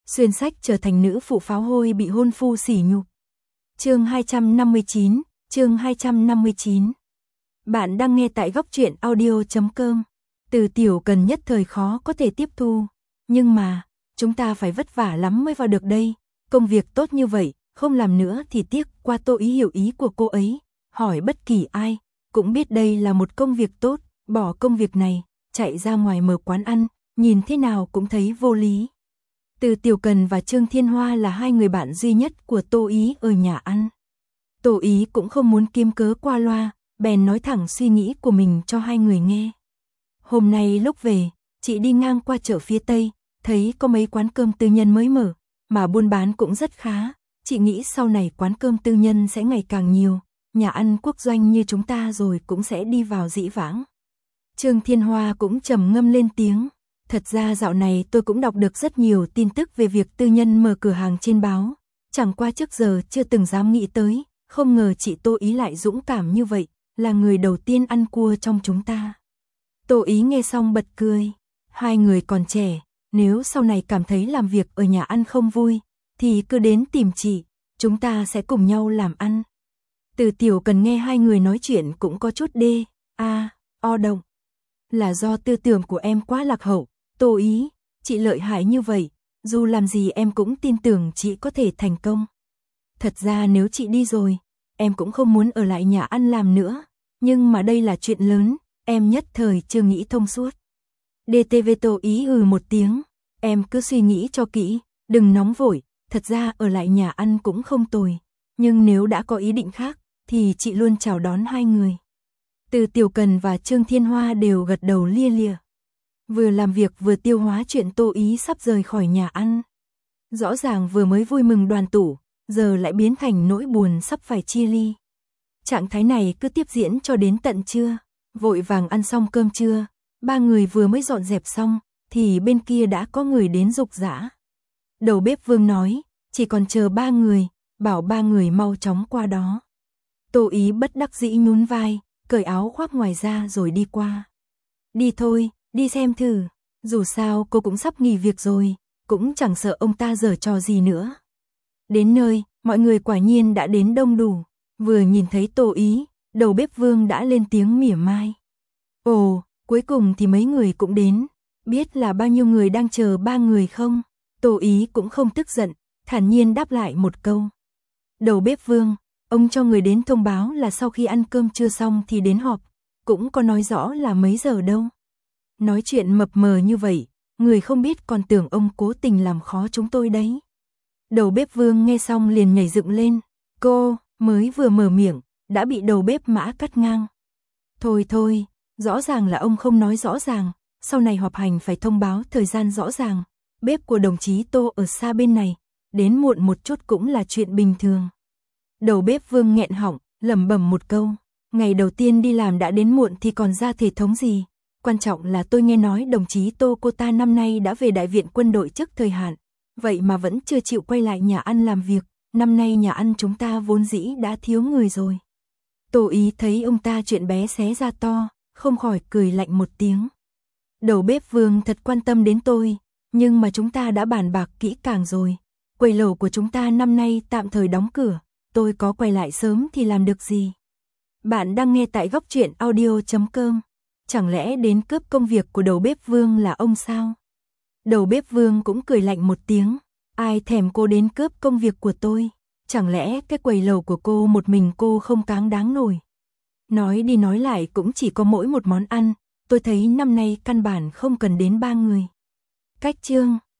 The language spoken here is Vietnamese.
xuyên sách trở thành nữ phụ pháo hôi bị hôn phu sỉ nhục. Chương 259, chương 259. Bạn đang nghe tại góc truyện audio.com. Từ Tiểu Cần nhất thời khó có thể tiếp thu, nhưng mà, chúng ta phải vất vả lắm mới vào được đây, công việc tốt như vậy, không làm nữa thì tiếc. Qua Tô Ý hiểu ý của cô ấy, hỏi bất kỳ ai, cũng biết đây là một công việc tốt, bỏ công việc này, chạy ra ngoài mở quán ăn, nhìn thế nào cũng thấy vô lý. Từ Tiểu Cần và Trương Thiên Hoa là hai người bạn duy nhất của Tô Ý ở nhà ăn. Tô Ý cũng không muốn kiếm cớ qua loa, bèn nói thẳng suy nghĩ của mình cho hai người nghe. Hôm nay lúc về, chị đi ngang qua chợ phía Tây, thấy có mấy quán cơm tư nhân mới mở, mà buôn bán cũng rất khá. Chị nghĩ sau này quán cơm tư nhân sẽ ngày càng nhiều, nhà ăn quốc doanh như chúng ta rồi cũng sẽ đi vào dĩ vãng. Trương Thiên Hoa cũng trầm ngâm lên tiếng. Thật ra dạo này tôi cũng đọc được rất nhiều tin tức về việc tư nhân mở cửa hàng trên báo. Chẳng qua trước giờ chưa từng dám nghĩ tới, không ngờ chị Tô Ý lại dũng cảm như vậy, là người đầu tiên ăn cua trong chúng ta. Tô Ý nghe xong bật cười. Hai người còn trẻ, nếu sau này cảm thấy làm việc ở nhà ăn không vui, thì cứ đến tìm chị, chúng ta sẽ cùng nhau làm ăn. Từ Tiểu Cần nghe hai người nói chuyện cũng có chút o động. Là do tư tưởng của em quá lạc hậu, Tô Ý, chị lợi hại như vậy, dù làm gì em cũng tin tưởng chị có thể thành công. Thật ra nếu chị đi rồi, em cũng không muốn ở lại nhà ăn làm nữa, nhưng mà đây là chuyện lớn, em nhất thời chưa nghĩ thông suốt. DTV Tô Ý một tiếng, em cứ suy nghĩ cho kỹ, đừng nóng vội, thật ra ở lại nhà ăn cũng không tồi, nhưng nếu đã có ý định khác, thì chị luôn chào đón hai người. Từ Tiểu Cần và Trương Thiên Hoa đều gật đầu lia lịa. Vừa làm việc vừa tiêu hóa chuyện Tô Ý sắp rời khỏi nhà ăn. Rõ ràng vừa mới vui mừng đoàn tụ, giờ lại biến thành nỗi buồn sắp phải chia ly. Trạng thái này cứ tiếp diễn cho đến tận trưa, vội vàng ăn xong cơm trưa, ba người vừa mới dọn dẹp xong, thì bên kia đã có người đến giục giã. Đầu bếp Vương nói, chỉ còn chờ ba người, bảo ba người mau chóng qua đó. Tô Ý bất đắc dĩ nhún vai, cởi áo khoác ngoài ra rồi đi qua. Đi thôi, đi xem thử, dù sao cô cũng sắp nghỉ việc rồi, cũng chẳng sợ ông ta giở trò gì nữa. Đến nơi, mọi người quả nhiên đã đến đông đủ, vừa nhìn thấy Tô Ý, đầu bếp Vương đã lên tiếng mỉa mai. Ồ, cuối cùng thì mấy người cũng đến, biết là bao nhiêu người đang chờ ba người không? Tô Ý cũng không tức giận, thản nhiên đáp lại một câu. Đầu bếp Vương, ông cho người đến thông báo là sau khi ăn cơm trưa xong thì đến họp, cũng có nói rõ là mấy giờ đâu. Nói chuyện mập mờ như vậy, người không biết còn tưởng ông cố tình làm khó chúng tôi đấy. Đầu bếp Vương nghe xong liền nhảy dựng lên, cô mới vừa mở miệng, đã bị đầu bếp Mã cắt ngang. Thôi, rõ ràng là ông không nói rõ ràng, sau này họp hành phải thông báo thời gian rõ ràng, bếp của đồng chí Tô ở xa bên này, đến muộn một chút cũng là chuyện bình thường. Đầu bếp Vương nghẹn họng, lẩm bẩm một câu, ngày đầu tiên đi làm đã đến muộn thì còn ra thể thống gì, quan trọng là tôi nghe nói đồng chí Tô cô ta năm nay đã về đại viện quân đội trước thời hạn, vậy mà vẫn chưa chịu quay lại nhà ăn làm việc, năm nay nhà ăn chúng ta vốn dĩ đã thiếu người rồi. Tô Ý thấy ông ta chuyện bé xé ra to, không khỏi cười lạnh một tiếng. Đầu bếp Vương thật quan tâm đến tôi, nhưng mà chúng ta đã bàn bạc kỹ càng rồi, quầy lẩu của chúng ta năm nay tạm thời đóng cửa, tôi có quay lại sớm thì làm được gì. Bạn đang nghe tại góc truyện audio.com. Chẳng lẽ đến cướp công việc của đầu bếp Vương là ông sao? Đầu bếp Vương cũng cười lạnh một tiếng, ai thèm cô đến cướp công việc của tôi, chẳng lẽ cái quầy lẩu của cô một mình cô không cáng đáng nổi. Nói đi nói lại cũng chỉ có mỗi một món ăn, tôi thấy năm nay căn bản không cần đến ba người. Cách chương